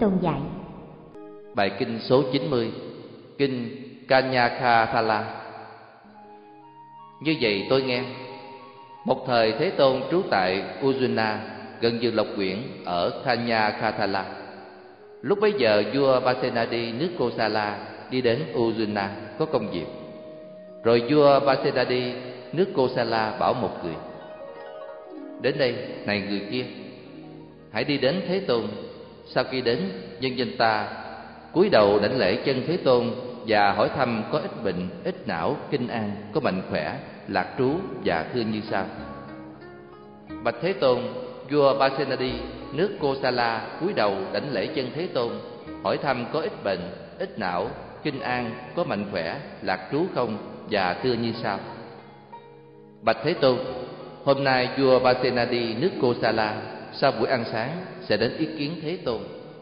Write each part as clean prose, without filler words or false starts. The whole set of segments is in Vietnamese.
Tôn dạy. Bài kinh số 90, kinh Kanyakathala. Như vậy tôi nghe, một thời Thế Tôn trú tại Ujjuna, gần Dương Lộc Quyển ở Kanyakathala. Lúc bấy giờ vua Pasenadi nước Kosala đi đến Ujjuna có công việc. Rồi vua Pasenadi nước Kosala bảo một người: đến đây, này người kia, hãy đi đến Thế Tôn. Sau khi đến, nhân danh ta cúi đầu đảnh lễ chân Thế Tôn và hỏi thăm có ít bệnh, ít não, kinh an, có mạnh khỏe, lạc trú và thưa như sau: bạch Thế Tôn, vua Pasenadi nước Kosala cúi đầu đảnh lễ chân Thế Tôn, hỏi thăm có ít bệnh, ít não, kinh an, có mạnh khỏe, lạc trú không, và thưa như sau: bạch Thế Tôn, hôm nay vua Pasenadi nước Kosala sau buổi ăn sáng sẽ đến ý kiến Thế Tôn.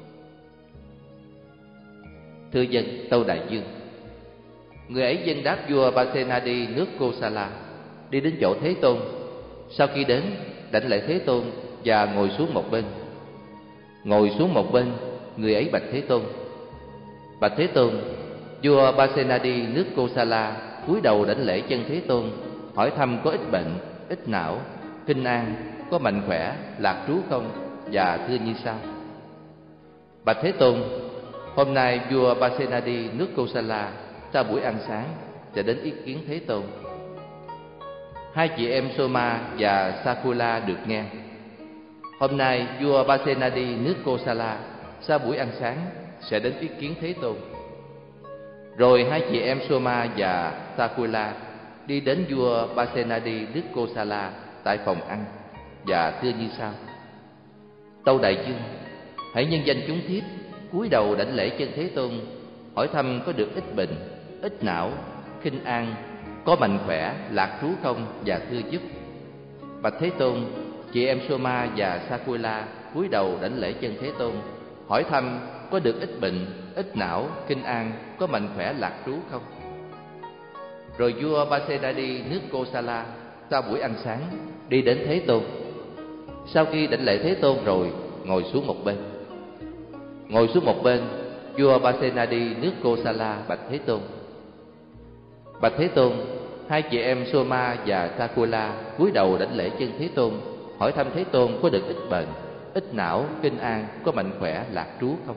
Thưa dân, tâu đại dương. Người ấy dân đáp vua Pasenadi nước Kosala, đi đến chỗ Thế Tôn. Sau khi đến, đảnh lễ Thế Tôn và ngồi xuống một bên. Ngồi xuống một bên, người ấy bạch Thế Tôn: bạch Thế Tôn, vua Pasenadi nước Kosala cúi đầu đảnh lễ chân Thế Tôn, hỏi thăm có ít bệnh, ít não, kinh an, có mạnh khỏe, lạc trú không, và thưa như sau: bạch Thế Tôn, hôm nay vua Pasenadi nước Kosala sau buổi ăn sáng sẽ đến ý kiến Thế Tôn. Hai chị em Soma và Sakula được nghe: hôm nay vua Pasenadi nước Kosala sau buổi ăn sáng sẽ đến ý kiến Thế Tôn. Rồi hai chị em Soma và Sakula đi đến vua Pasenadi nước Kosala tại phòng ăn và thưa như sau: tâu đại dương, hãy nhân danh chúng thiếp cúi đầu đảnh lễ chân Thế Tôn, hỏi thăm có được ít bệnh, ít não, khinh an, có mạnh khỏe, lạc trú không, và thưa giúp. bạch Thế Tôn, chị em Soma và Sakula cúi đầu đảnh lễ chân Thế Tôn, hỏi thăm có được ít bệnh, ít não, kinh an, có mạnh khỏe, lạc trú không. Rồi vua Pasenadi nước Kosala sau buổi ăn sáng đi đến Thế Tôn. Sau khi đảnh lễ Thế Tôn rồi, ngồi xuống một bên. Ngồi xuống một bên, vua Pasenadi nước Kosala bạch Thế Tôn: bạch Thế Tôn, hai chị em Soma và Sakula cúi đầu đảnh lễ chân Thế Tôn, hỏi thăm Thế Tôn có được ít bệnh, ít não, kinh an, có mạnh khỏe, lạc trú không.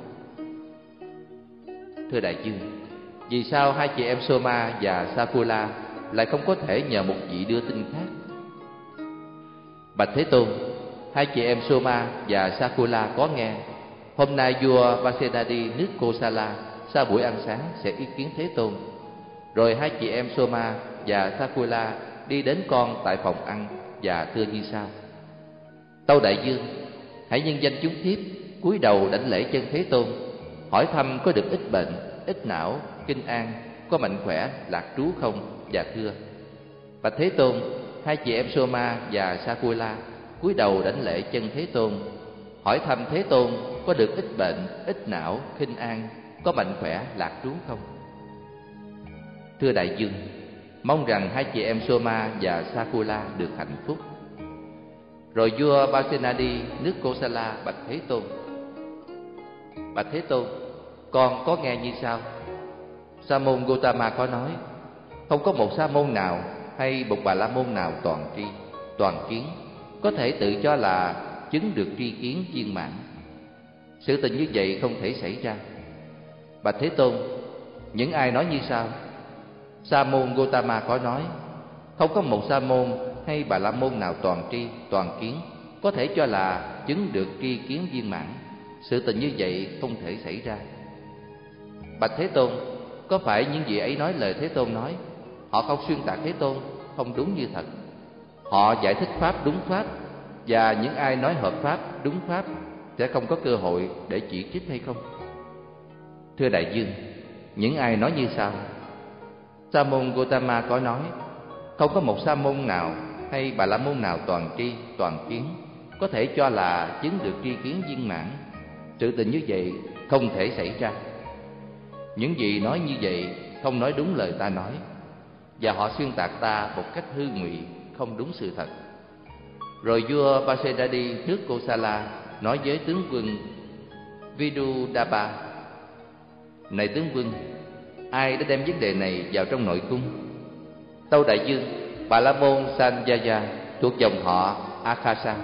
Thưa đại dương, vì sao hai chị em Soma và Sakula lại không có thể nhờ một vị đưa tin khác? Bạch Thế Tôn, hai chị em Soma và Sakula có nghe, hôm nay vua Pasenadi nước Kosala sau buổi ăn sáng sẽ ý kiến Thế Tôn. Rồi hai chị em Soma và Sakula đi đến con tại phòng ăn và thưa như sau: tâu đại dương, hãy nhân danh chúng thiếp cúi đầu đảnh lễ chân Thế Tôn, hỏi thăm có được ít bệnh, ít não, kinh an, có mạnh khỏe, lạc trú không, và thưa: bạch Thế Tôn, hai chị em Soma và Sakula cúi đầu đảnh lễ chân Thế Tôn, hỏi thăm Thế Tôn có được ít bệnh, ít não, khinh an, có mạnh khỏe, lạc trú không. Thưa đại dương, mong rằng hai chị em Soma và Sakula được hạnh phúc. Rồi vua Pasenadi nước Kosala bạch Thế Tôn: bạch Thế Tôn, con có nghe như sau: Sa môn Gotama có nói, không có một sa môn nào hay một bà la môn nào toàn tri, toàn kiến có thể tự cho là chứng được tri kiến viên mãn. Sự tình như vậy không thể xảy ra. Bạch Thế Tôn, những ai nói như sau: Sa môn Gotama có nói, không có một sa môn hay bà la môn nào toàn tri, toàn kiến có thể cho là chứng được tri kiến viên mãn. Sự tình như vậy không thể xảy ra. Bạch Thế Tôn, có phải những vị ấy nói lời Thế Tôn nói, họ không xuyên tạc Thế Tôn, không đúng như thật? Họ giải thích pháp đúng pháp, và những ai nói hợp pháp, đúng pháp sẽ không có cơ hội để chỉ trích hay không? Thưa đại dương, những ai nói như sau: Sa môn Gotama có nói, không có một sa môn nào hay bà la môn nào toàn tri, toàn kiến có thể cho là chứng được tri kiến viên mãn. Sự tình như vậy không thể xảy ra. Những vị nói như vậy không nói đúng lời ta nói, và họ xuyên tạc ta một cách hư ngụy, không đúng sự thật. Rồi vua Pasenadi nước Kosala nói với tướng quân Vidudaba: Này tướng quân, ai đã đem vấn đề này vào trong nội cung? Tâu đại vương: Bà La Môn Sanjaya thuộc dòng họ Akasa.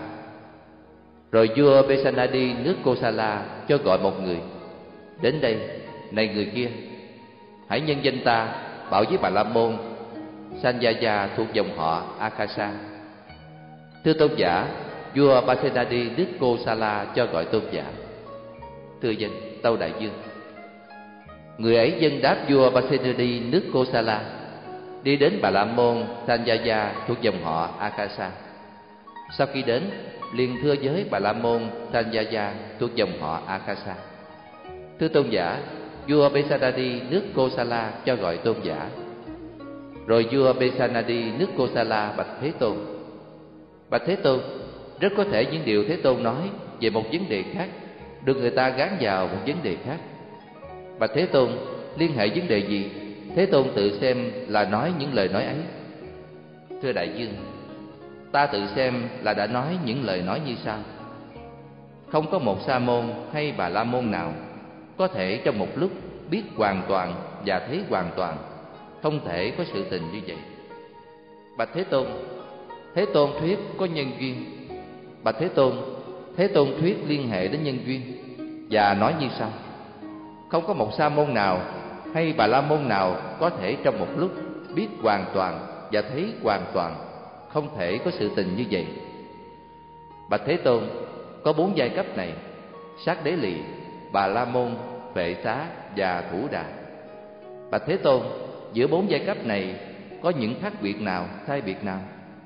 Rồi vua Besanadi nước Kosala cho gọi một người: Đến đây, này người kia, hãy nhân danh ta bảo với Bà La Môn Sanjaya thuộc dòng họ Akasa. Thưa tôn giả, vua Besanadi nước Kosala cho gọi tôn giả. Thưa danh, tâu đại vương. Người ấy dâng đáp vua Besanadi nước Kosala, đi đến Bà La Môn Sanjaya thuộc dòng họ Akasa. Sau khi đến, liền thưa với Bà La Môn Sanjaya thuộc dòng họ Akasa: Thưa tôn giả, vua Besanadi nước Kosala cho gọi tôn giả. Rồi vua Besanadi nước Kosala bạch Thế Tôn: Bạch Thế Tôn, rất có thể những điều Thế Tôn nói về một vấn đề khác được người ta gán vào một vấn đề khác. Bạch Thế Tôn, liên hệ vấn đề gì, Thế Tôn tự xem là nói những lời nói ấy. Thưa đại vương, ta tự xem là đã nói những lời nói như sau: Không có một sa môn hay bà la môn nào có thể trong một lúc biết hoàn toàn và thấy hoàn toàn, không thể có sự tình như vậy. Bạch Thế Tôn thuyết có nhân duyên. Bạch Thế Tôn thuyết liên hệ đến nhân duyên và nói như sau: Không có một sa môn nào hay bà la môn nào có thể trong một lúc biết hoàn toàn và thấy hoàn toàn, không thể có sự tình như vậy. Bạch Thế Tôn, có 4 giai cấp này: Sát Đế Lì, Bà La Môn, Vệ Xá và Thủ Đà. Bạch Thế Tôn, giữa 4 giai cấp này có những khác biệt nào, sai biệt nào?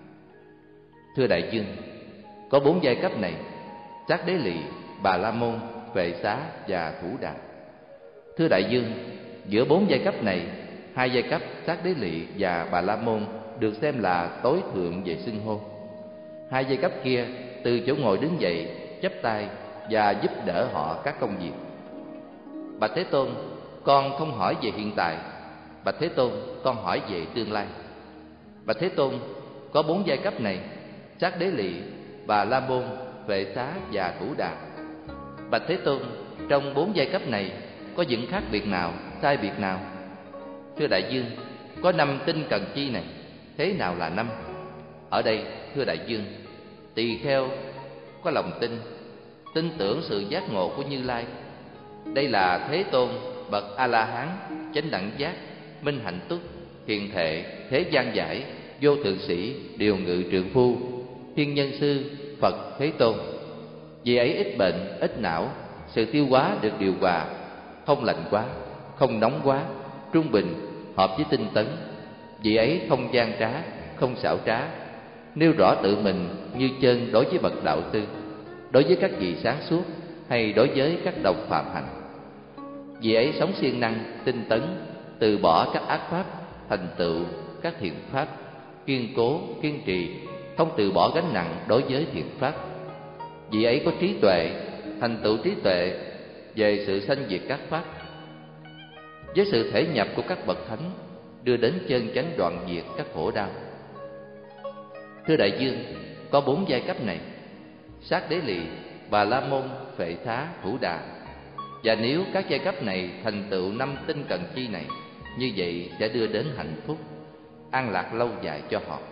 Thưa đại vương, có 4 giai cấp này: Sát Đế Lì, Bà La Môn, Vệ Xá và Thủ Đà. Thưa đại vương, giữa 4 giai cấp này, 2 giai cấp Sát Đế Lì và Bà La Môn được xem là tối thượng về xưng hô. 2 giai cấp kia từ chỗ ngồi đứng dậy, chắp tay và giúp đỡ họ các công việc. Bạch Thế Tôn, con không hỏi về hiện tại. Bạch Thế Tôn, con hỏi về tương lai. Bạch Thế Tôn, có 4 giai cấp này: Sát Đế Lì, Bà La Môn, Vệ Xá và Thủ Đà. Bạch Thế Tôn, trong 4 giai cấp này có những khác biệt nào, sai biệt nào? Thưa đại vương, có 5 tinh cần chi này. Thế nào là 5? Ở đây, thưa đại vương, tỳ kheo có lòng tin tưởng sự giác ngộ của Như Lai. Đây là Thế Tôn, bậc A-la-hán, chánh đẳng giác, minh hạnh túc, hiền thệ, thế gian giải, vô thượng sĩ, điều ngự trượng phu, thiên nhân sư, Phật Thế Tôn. Vì ấy ít bệnh, ít não, sự tiêu hóa được điều hòa, không lạnh quá, không nóng quá, trung bình, hợp với tinh tấn. Vì ấy không gian trá, không xảo trá, nêu rõ tự mình như chân đối với bậc đạo sư, đối với các vị sáng suốt hay đối với các đồng phạm hành. Vì ấy sống siêng năng, tinh tấn, từ bỏ các ác pháp, thành tựu các thiện pháp, kiên cố, kiên trì, không từ bỏ gánh nặng đối với thiện pháp. Vì ấy có trí tuệ, thành tựu trí tuệ về sự sanh diệt các pháp, với sự thể nhập của các bậc thánh, đưa đến chân chánh đoạn diệt các khổ đau. Thưa đại vương, có 4 giai cấp này: Sát Đế Lì, Bà La Môn, Vệ Xá, Thủ Đà. Và nếu các giai cấp này thành tựu 5 tinh cần chi này, như vậy sẽ đưa đến hạnh phúc, an lạc lâu dài cho họ.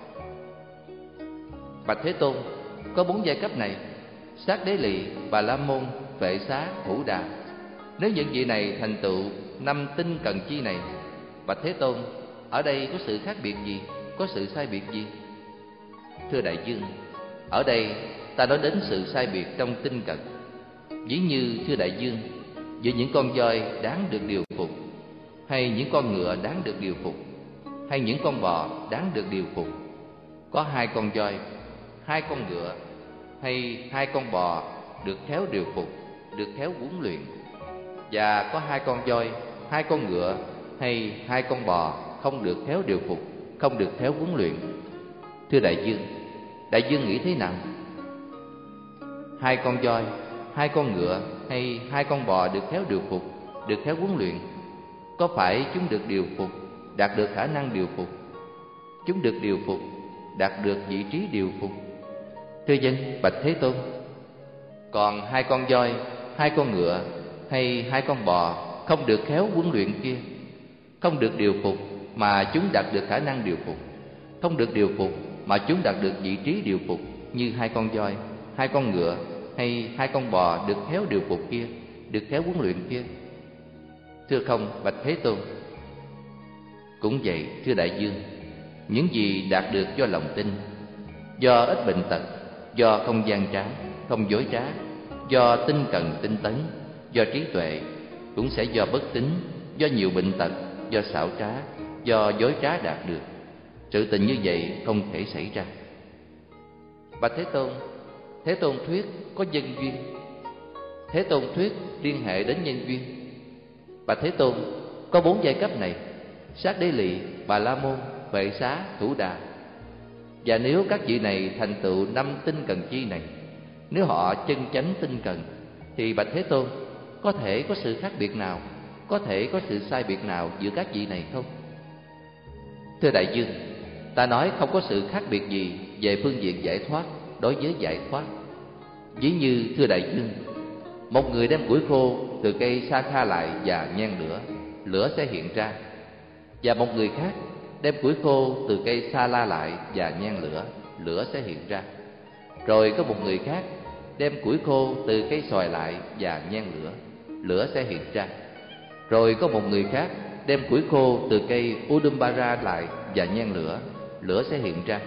Bạch Thế Tôn, có 4 giai cấp này: Sát Đế Lì, Bà La Môn, Vệ Xá, Thủ Đà. Nếu những vị này thành tựu 5 tinh cần chi này, Bạch Thế Tôn, ở đây có sự khác biệt gì, có sự sai biệt gì? Thưa đại vương, ở đây ta nói đến sự sai biệt trong tinh cần. Ví như, thưa đại vương, giữa những con voi đáng được điều phục, hay những con ngựa đáng được điều phục, hay những con bò đáng được điều phục. Có 2 con voi, 2 con ngựa, hay 2 con bò được khéo điều phục, được khéo huấn luyện. Và có 2 con voi, 2 con ngựa, hay 2 con bò không được khéo điều phục, không được khéo huấn luyện. Thưa đại vương nghĩ thế nào? 2 con voi, 2 con ngựa hay 2 con bò được khéo điều phục, được khéo huấn luyện, có phải chúng được điều phục, đạt được khả năng điều phục? Chúng được điều phục, đạt được vị trí điều phục. Thưa dân, bạch Thế Tôn, còn 2 con voi, hai con ngựa hay hai con bò không được khéo huấn luyện kia, không được điều phục mà chúng đạt được khả năng điều phục, không được điều phục mà chúng đạt được vị trí điều phục như hai con voi, hai con ngựa hay hai con bò được khéo điều phục kia, được khéo huấn luyện kia? Thưa không, bạch Thế Tôn. Cũng vậy, thưa đại dương, những gì đạt được do lòng tin, do ít bệnh tật, do không gian trá, không dối trá, do tinh cần tinh tấn, do trí tuệ, cũng sẽ do bất tín, do nhiều bệnh tật, do xảo trá, do dối trá đạt được. Sự tình như vậy không thể xảy ra. Bạch Thế Tôn, Thế Tôn thuyết có nhân duyên, Thế Tôn thuyết liên hệ đến nhân duyên. Bạch Thế Tôn, có 4 giai cấp này: Sát Đế Lị, Bà La Môn, Vệ Xá, Thủ Đà. Và nếu các vị này thành tựu 5 tinh cần chi này, nếu họ chân chánh tinh cần, thì bạch Thế Tôn, có thể có sự khác biệt nào, có thể có sự sai biệt nào giữa các vị này không? Thưa đại dương, ta nói không có sự khác biệt gì về phương diện giải thoát đối với giải thoát. Ví như, thưa đại dương, một người đem củi khô từ cây sa kha lại và nhen lửa, lửa sẽ hiện ra. Và một người khác đem củi khô từ cây sa la lại và nhen lửa, lửa sẽ hiện ra. Rồi có một người khác đem củi khô từ cây xoài lại và nhen lửa, lửa sẽ hiện ra. Rồi có một người khác đem củi khô từ cây Udumbara lại và nhen lửa, lửa sẽ hiện ra.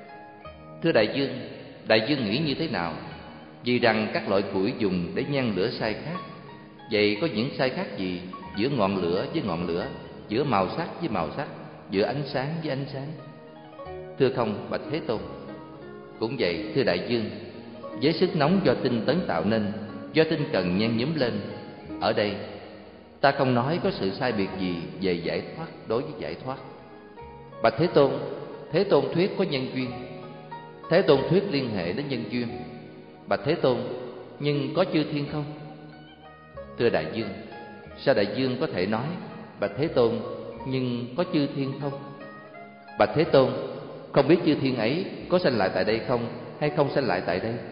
Thưa đại dương nghĩ như thế nào? Vì rằng các loại củi dùng để nhen lửa sai khác. Vậy có những sai khác gì giữa ngọn lửa với ngọn lửa, giữa màu sắc với màu sắc, giữa ánh sáng với ánh sáng? Thưa không, bạch Thế Tôn. Cũng vậy, thưa đại dương, với sức nóng do tinh tấn tạo nên, do tinh cần nhen nhúm lên, ở đây ta không nói có sự sai biệt gì về giải thoát đối với giải thoát. Bạch Thế Tôn, Thế Tôn thuyết có nhân duyên, Thế Tôn thuyết liên hệ đến nhân duyên. Bạch Thế Tôn, nhưng có chư thiên không? Thưa đại dương, sao đại dương có thể nói bạch Thế Tôn, nhưng có chư thiên không? Bạch Thế Tôn, không biết chư thiên ấy có sanh lại tại đây không, hay không sanh lại tại đây?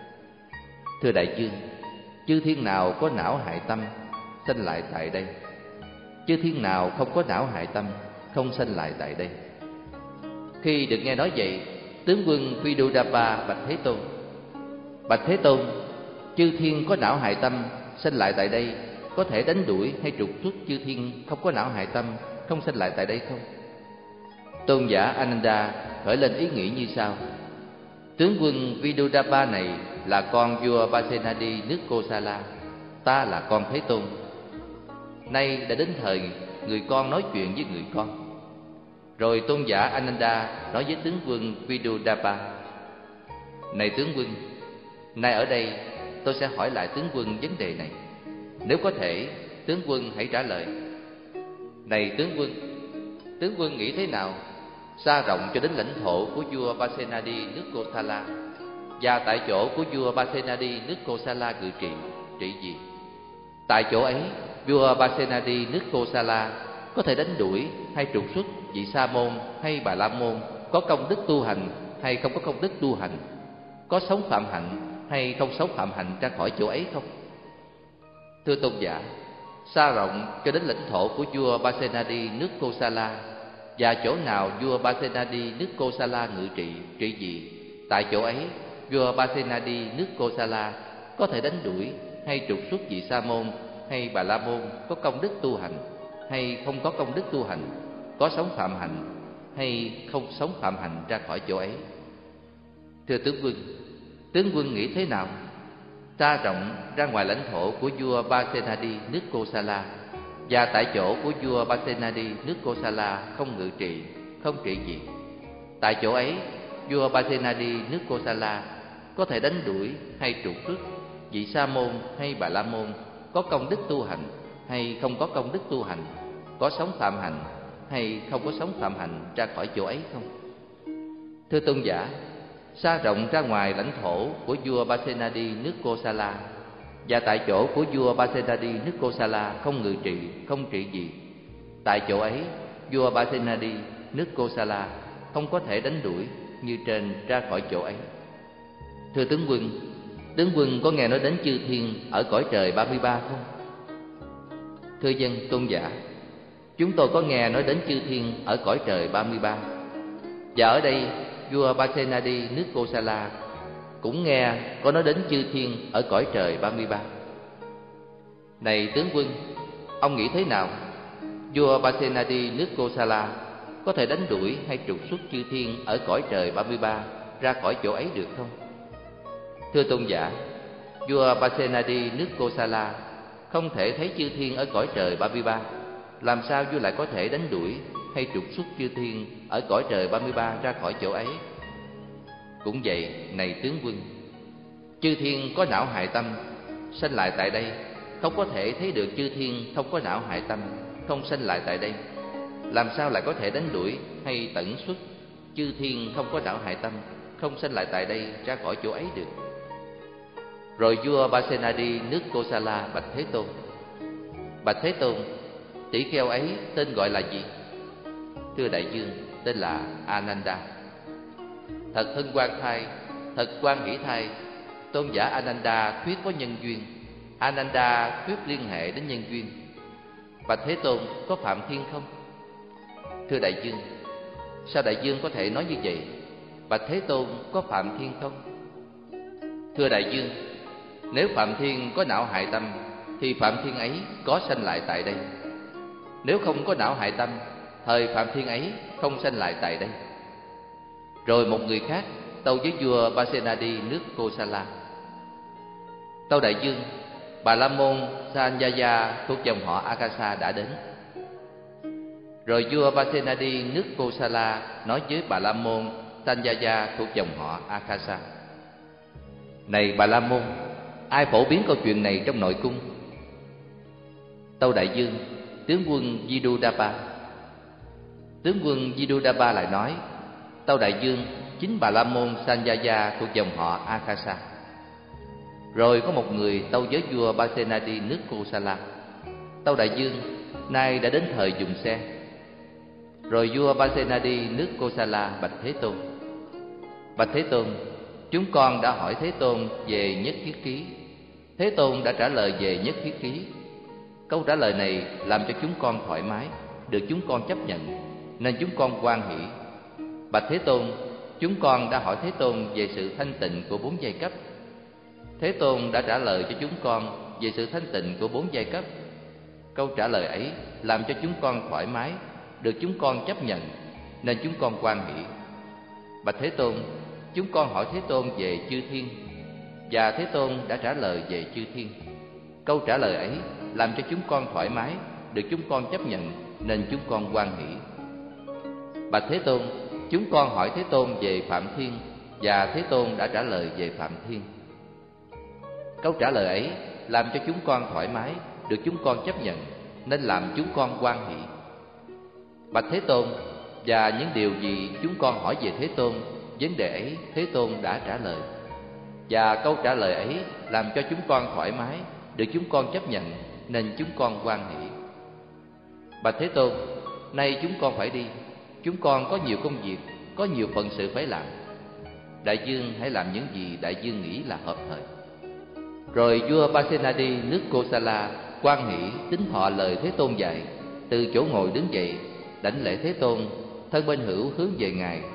Thưa đại dương, chư thiên nào có não hại tâm sanh lại tại đây? Chư thiên nào không có não hại tâm không sanh lại tại đây? Khi được nghe nói vậy, tướng quân Vidudaba bạch Thế Tôn: Bạch Thế Tôn, chư thiên có não hại tâm sanh lại tại đây có thể đánh đuổi hay trục xuất chư thiên không có não hại tâm không sanh lại tại đây không? Tôn giả Ananda khởi lên ý nghĩ như sau: tướng quân Vidudaba này là con vua Pasenadi nước Kosala, ta là con Thế Tôn. Nay đã đến thời người con nói chuyện với người con. Rồi tôn giả Ananda nói với tướng quân Vidudaba: Này tướng quân, nay ở đây tôi sẽ hỏi lại tướng quân vấn đề này. Nếu có thể, tướng quân hãy trả lời. Này tướng quân nghĩ thế nào? Xa rộng cho đến lãnh thổ của vua Pasenadi nước Kosala, và tại chỗ của vua Pasenadi nước Kosala cự trị gì? Tại chỗ ấy, vua Pasenadi nước Kosala có thể đánh đuổi hay trục xuất vị Sa môn hay Bà La môn có công đức tu hành hay không có công đức tu hành, có sống phạm hạnh hay không sống phạm hạnh ra khỏi chỗ ấy không? Thưa tôn giả, xa rộng cho đến lãnh thổ của vua Pasenadi nước Kosala, và chỗ nào vua Pasenadi nước Kosala ngự trị gì? Tại chỗ ấy, vua Pasenadi nước Kosala có thể đánh đuổi hay trục xuất vị Sa môn hay Bà La môn có công đức tu hành hay không có công đức tu hành, có sống phạm hạnh hay không sống phạm hạnh ra khỏi chỗ ấy. Thưa tướng quân nghĩ thế nào? Xa rộng ra ngoài lãnh thổ của vua Pasenadi nước Kosala, và tại chỗ của vua Pasenadi nước Kosala không ngự trị, không trị gì. Tại chỗ ấy, vua Pasenadi nước Kosala có thể đánh đuổi hay trục xuất vị Sa môn hay Bà La môn có công đức tu hành hay không có công đức tu hành, có sống phạm hạnh hay không có sống phạm hạnh ra khỏi chỗ ấy không? Thưa tôn giả, xa rộng ra ngoài lãnh thổ của vua Pasenadi nước Kosala, và tại chỗ của vua Pasenadi nước Kosala không ngự trị, không trị gì. Tại chỗ ấy, vua Pasenadi nước Kosala không có thể đánh đuổi như trên ra khỏi chỗ ấy. Thưa tướng quân, tướng quân có nghe nói đến chư thiên ở cõi trời 33 không? Thưa dân tôn giả, chúng tôi có nghe nói đến chư thiên ở cõi trời 33. Và ở đây vua Pasenadi nước Kosala cũng nghe có nói đến chư thiên ở cõi trời 33. Này tướng quân, ông nghĩ thế nào? Vua Pasenadi nước Kosala có thể đánh đuổi hay trục xuất chư thiên ở cõi trời 33 ra khỏi chỗ ấy được không? Thưa tôn giả, vua Pasenadi nước Kosala không thể thấy chư thiên ở cõi trời 33. Làm sao vua lại có thể đánh đuổi hay trục xuất chư thiên ở cõi trời 33 ra khỏi chỗ ấy? Cũng vậy, này tướng quân, chư thiên có não hại tâm, sanh lại tại đây, không có thể thấy được chư thiên không có não hại tâm, không sanh lại tại đây. Làm sao lại có thể đánh đuổi hay tận xuất chư thiên không có não hại tâm, không sanh lại tại đây ra khỏi chỗ ấy được? Rồi vua Pasenadi nước Kosala bạch Thế Tôn: Bạch Thế Tôn, tỷ kheo ấy tên gọi là gì? Thưa đại dương, tên là Ananda. Thật hân hoan thai, thật hoan hỷ thai, tôn giả Ananda thuyết có nhân duyên. Ananda thuyết liên hệ đến nhân duyên. Bạch Thế Tôn, có Phạm Thiên không? Thưa đại dương, sao đại dương có thể nói như vậy? Bạch Thế Tôn, có Phạm Thiên không? Thưa đại dương, nếu Phạm Thiên có não hại tâm thì Phạm Thiên ấy có sanh lại tại đây. Nếu không có não hại tâm, thời Phạm Thiên ấy không sanh lại tại đây. Rồi một người khác tâu với vua Pasenadi nước Kosala: Tâu đại dương, Bà La Môn Sanjaya thuộc dòng họ Akasa đã đến. Rồi vua Pasenadi nước Kosala nói với Bà La Môn Sanjaya thuộc dòng họ Akasa: Này Bà La Môn, ai phổ biến câu chuyện này trong nội cung? Tâu đại dương, tướng quân Vidudaba. Tướng quân Vidudaba lại nói: Tâu đại dương, chính Bà La Môn Sanjaya thuộc dòng họ Akasa. Rồi có một người tâu với vua Pasenadi nước Kosala: Tâu đại dương, nay đã đến thời dùng xe. Rồi vua Pasenadi nước Kosala bạch Thế Tôn: Bạch Thế Tôn, chúng con đã hỏi Thế Tôn về nhất thiết ký. Thế Tôn đã trả lời về nhất thiết ký. Câu trả lời này làm cho chúng con thoải mái, được chúng con chấp nhận, nên chúng con hoan hỷ. Bạch Thế Tôn, chúng con đã hỏi Thế Tôn về sự thanh tịnh của 4 giai cấp. Thế Tôn đã trả lời cho chúng con về sự thanh tịnh của 4 giai cấp. Câu trả lời ấy làm cho chúng con thoải mái, được chúng con chấp nhận, nên chúng con hoan hỷ. Bạch Thế Tôn, chúng con hỏi Thế Tôn về chư thiên, và Thế Tôn đã trả lời về chư thiên. Câu trả lời ấy làm cho chúng con thoải mái, được chúng con chấp nhận, nên chúng con hoan hỷ. Bạch Thế Tôn, chúng con hỏi Thế Tôn về Phạm Thiên, và Thế Tôn đã trả lời về Phạm Thiên. Câu trả lời ấy làm cho chúng con thoải mái, được chúng con chấp nhận, nên làm chúng con hoan hỷ. Bạch Thế Tôn, và những điều gì chúng con hỏi về Thế Tôn, vấn đề ấy Thế Tôn đã trả lời. Và câu trả lời ấy làm cho chúng con thoải mái, được chúng con chấp nhận, nên chúng con hoan hỷ. Bạch Thế Tôn, nay chúng con phải đi. Chúng con có nhiều công việc, có nhiều phận sự phải làm. Đại dương hãy làm những gì đại dương nghĩ là hợp thời. Rồi vua Pasenadi nước Kosala hoan hỷ tín thọ lời Thế Tôn dạy, từ chỗ ngồi đứng dậy, đảnh lễ Thế Tôn, thân bên hữu hướng về ngài,